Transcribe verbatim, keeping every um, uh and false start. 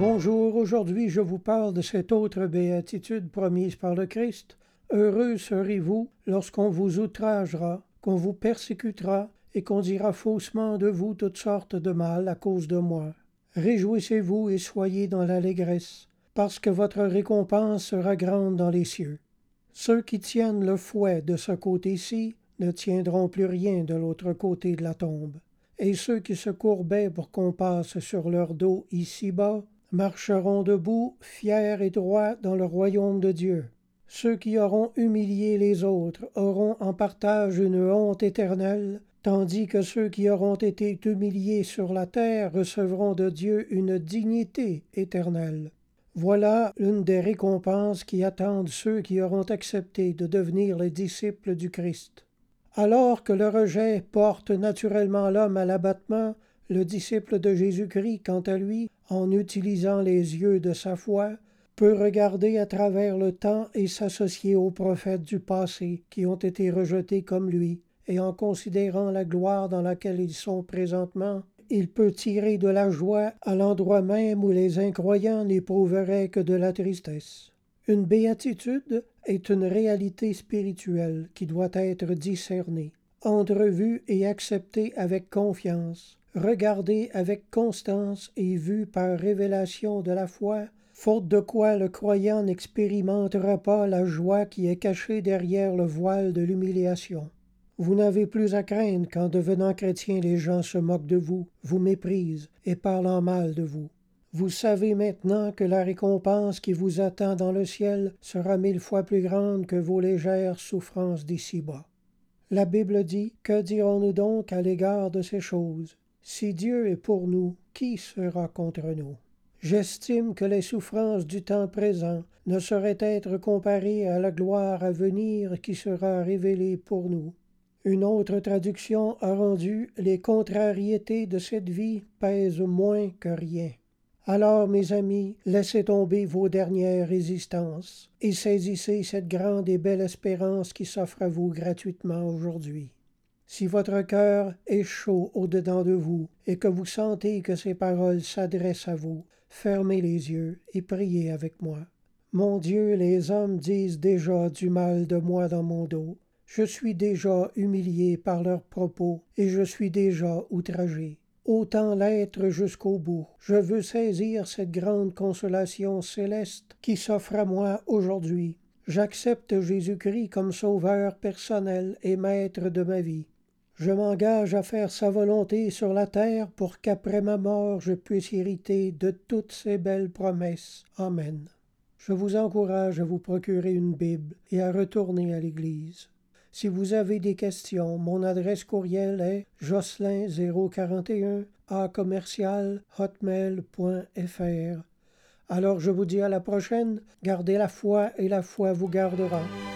Bonjour, aujourd'hui je vous parle de cette autre béatitude promise par le Christ. Heureux serez-vous lorsqu'on vous outragera, qu'on vous persécutera et qu'on dira faussement de vous toutes sortes de mal à cause de moi. Réjouissez-vous et soyez dans l'allégresse, parce que votre récompense sera grande dans les cieux. Ceux qui tiennent le fouet de ce côté-ci ne tiendront plus rien de l'autre côté de la tombe. Et ceux qui se courbaient pour qu'on passe sur leur dos ici-bas marcheront debout, fiers et droits dans le royaume de Dieu. Ceux qui auront humilié les autres auront en partage une honte éternelle, tandis que ceux qui auront été humiliés sur la terre recevront de Dieu une dignité éternelle. Voilà l'une des récompenses qui attendent ceux qui auront accepté de devenir les disciples du Christ. Alors que le rejet porte naturellement l'homme à l'abattement, le disciple de Jésus-Christ, quant à lui, en utilisant les yeux de sa foi, peut regarder à travers le temps et s'associer aux prophètes du passé qui ont été rejetés comme lui, et en considérant la gloire dans laquelle ils sont présentement, il peut tirer de la joie à l'endroit même où les incroyants n'éprouveraient que de la tristesse. Une béatitude est une réalité spirituelle qui doit être discernée, entrevue et acceptée avec confiance, regardée avec constance et vue par révélation de la foi, faute de quoi le croyant n'expérimentera pas la joie qui est cachée derrière le voile de l'humiliation. Vous n'avez plus à craindre qu'en devenant chrétien les gens se moquent de vous, vous méprisent et parlent en mal de vous. Vous savez maintenant que la récompense qui vous attend dans le ciel sera mille fois plus grande que vos légères souffrances d'ici-bas. La Bible dit, que dirons-nous donc à l'égard de ces choses? Si Dieu est pour nous, qui sera contre nous? J'estime que les souffrances du temps présent ne sauraient être comparées à la gloire à venir qui sera révélée pour nous. Une autre traduction a rendu « Les contrariétés de cette vie pèsent moins que rien ». Alors, mes amis, laissez tomber vos dernières résistances et saisissez cette grande et belle espérance qui s'offre à vous gratuitement aujourd'hui. Si votre cœur est chaud au-dedans de vous et que vous sentez que ces paroles s'adressent à vous, fermez les yeux et priez avec moi. Mon Dieu, les hommes disent déjà du mal de moi dans mon dos. Je suis déjà humilié par leurs propos et je suis déjà outragé. Autant l'être jusqu'au bout. Je veux saisir cette grande consolation céleste qui s'offre à moi aujourd'hui. J'accepte Jésus-Christ comme sauveur personnel et maître de ma vie. Je m'engage à faire sa volonté sur la terre pour qu'après ma mort je puisse hériter de toutes ces belles promesses. Amen. Je vous encourage à vous procurer une Bible et à retourner à l'Église. Si vous avez des questions, mon adresse courriel est jocelyn zéro quarante et un a commercial hotmail point f r. Alors je vous dis à la prochaine, gardez la foi et la foi vous gardera.